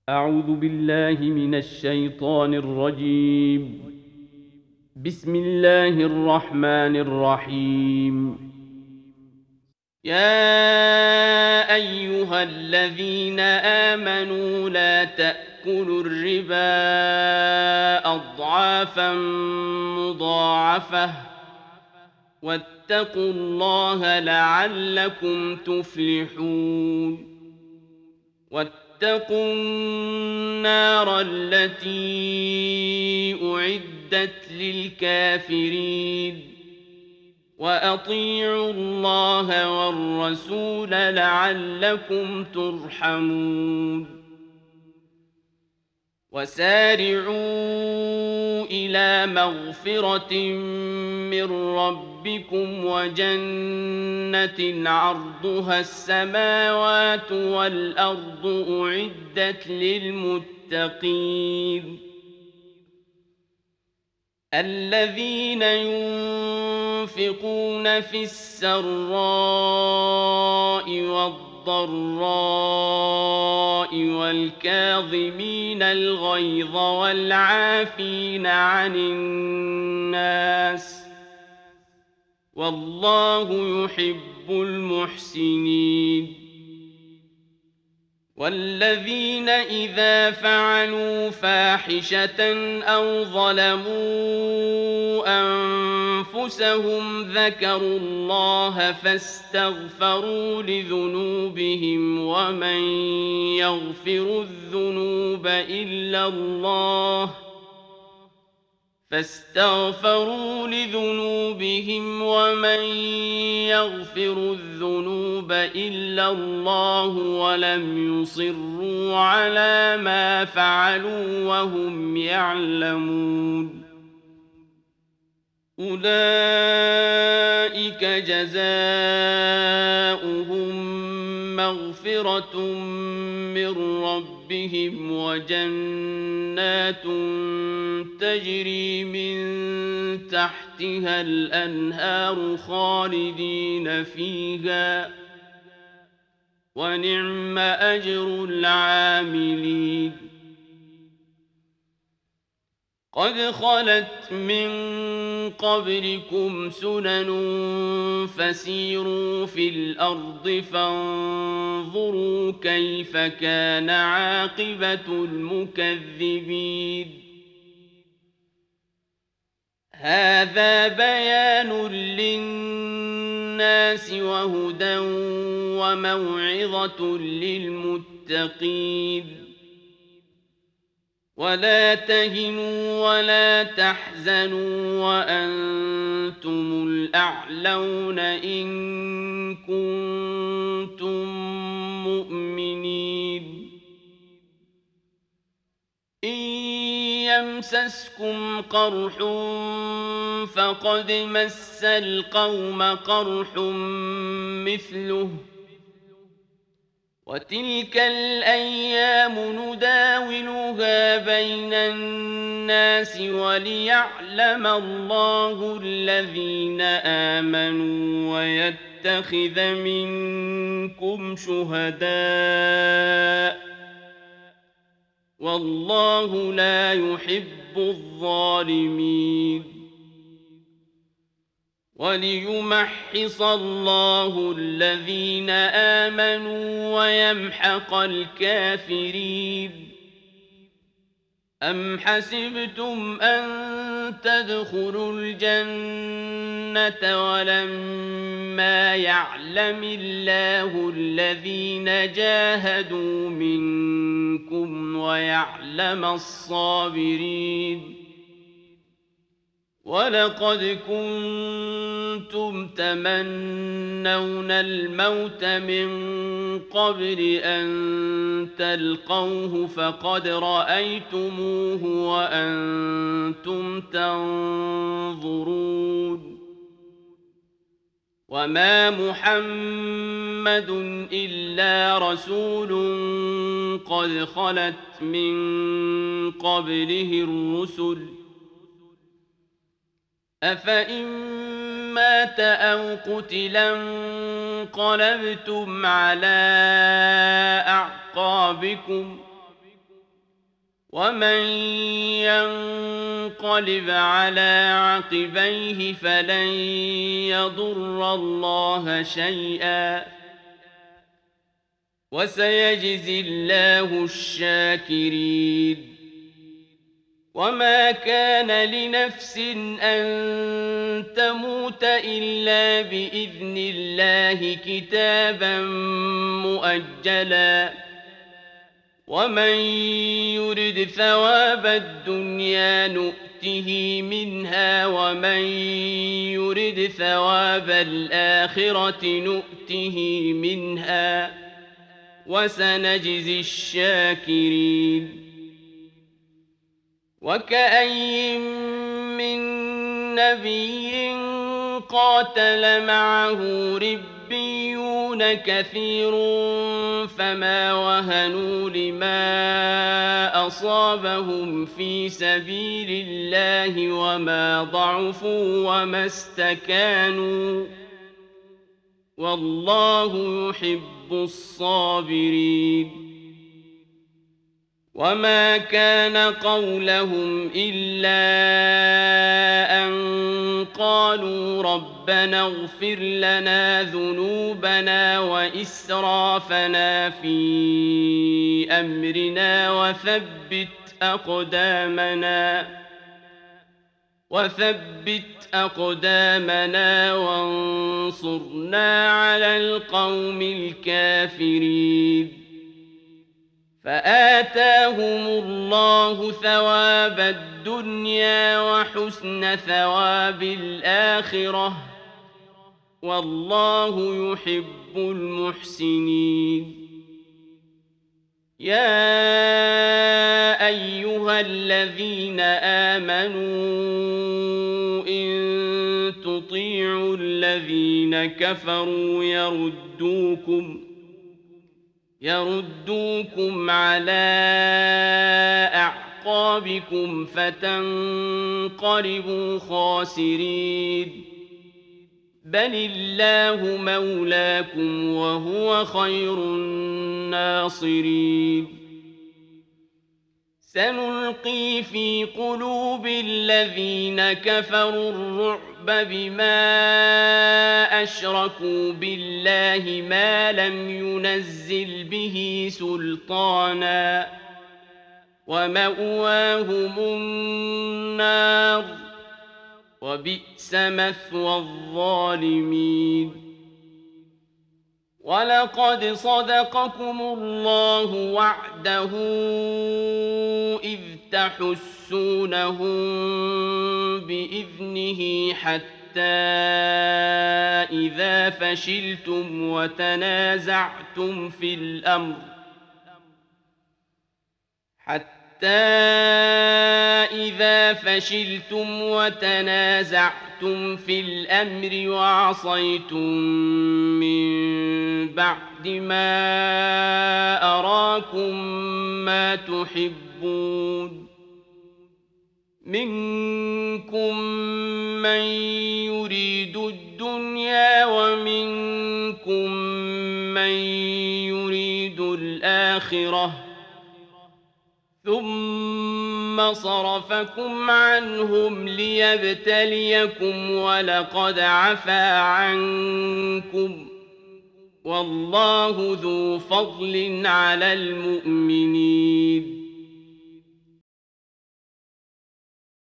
أعوذ بالله من الشيطان الرجيم. بسم الله الرحمن الرحيم. يا أيها الذين آمنوا لا تأكلوا الربا أضعافا مضاعفة واتقوا الله لعلكم تفلحون. واتقوا النار التي أعدت للكافرين وأطيعوا الله والرسول لعلكم ترحمون. وسارعوا إلى مغفرة من ربكم وجنة عرضها السماوات والأرض أعدت للمتقين الذين ينفقون في السراء والضراء والكاظمين الغيظ والعافين عن الناس والله يحب المحسنين. والذين إذا فعلوا فاحشة أو ظلموا أنفسهم ذكروا الله فاستغفروا لذنوبهم ومن يغفر الذنوب إلا الله ولم يصروا على ما فعلوا وهم يعلمون. أولئك جزاؤهم مغفرة من ربهم وجنات تجري من تحتها الأنهار خالدين فيها ونعم أجر العاملين. قد خلت من قبلكم سنن فسيروا في الأرض فانظروا كيف كان عاقبة المكذبين. هذا بيان للناس وهدى وموعظة للمتقين. ولا تهنوا ولا تحزنوا وأنتم الأعلون إن كنتم مؤمنين. إن يمسسكم قرح فقد مس القوم قرح مثله وتلك الأيام نداولها بين الناس وليعلم الله الذين آمنوا ويتخذ منكم شهداء والله لا يحب الظالمين. وليمحص الله الذين آمنوا ويمحق الكافرين. أم حسبتم أن تدخلوا الجنة ولما يعلم الله الذين جاهدوا منكم ويعلم الصابرين. ولقد كنتم تمنون الموت من قبل أن تلقوه فقد رأيتموه وأنتم تنظرون. وما محمد إلا رسول قد خلت من قبله الرسل أفإن مات أو قتلا انقلبتم على أعقابكم ومن ينقلب على عقبيه فلن يضر الله شيئا وسيجزي الله الشاكرين وما كان لنفس أن تموت إلا بإذن الله كتابا مؤجلا ومن يرد ثواب الدنيا نؤته منها ومن يرد ثواب الآخرة نؤته منها وسنجزي الشاكرين وكأين من نبي قاتل معه ربيون كثير فما وهنوا لما أصابهم في سبيل الله وما ضعفوا وما استكانوا والله يحب الصابرين وما كان قولهم إلا أن قالوا ربنا اغفر لنا ذنوبنا وإسرافنا في أمرنا وثبت أقدامنا وانصرنا على القوم الكافرين فآتاهم الله ثواب الدنيا وحسن ثواب الآخرة والله يحب المحسنين يا أيها الذين آمنوا إن تطيعوا الذين كفروا يردوكم على أعقابكم فتنقلبوا خاسرين بل الله مولاكم وهو خير الناصرين سنلقي في قلوب الذين كفروا الرعب بما أشركوا بالله ما لم ينزل به سلطانا ومأواهم النار وبئس مثوى الظالمين ولقد صدقكم الله وعده إذ تحسونهم بإذنه حتى إذا فشلتم وتنازعتم في الأمر وعصيتم من بعد ما أراكم ما تحبون منكم من يريد الدنيا ومنكم من يريد الآخرة ثم صرفكم عنهم ليبتليكم ولقد عفا عنكم والله ذو فضل على المؤمنين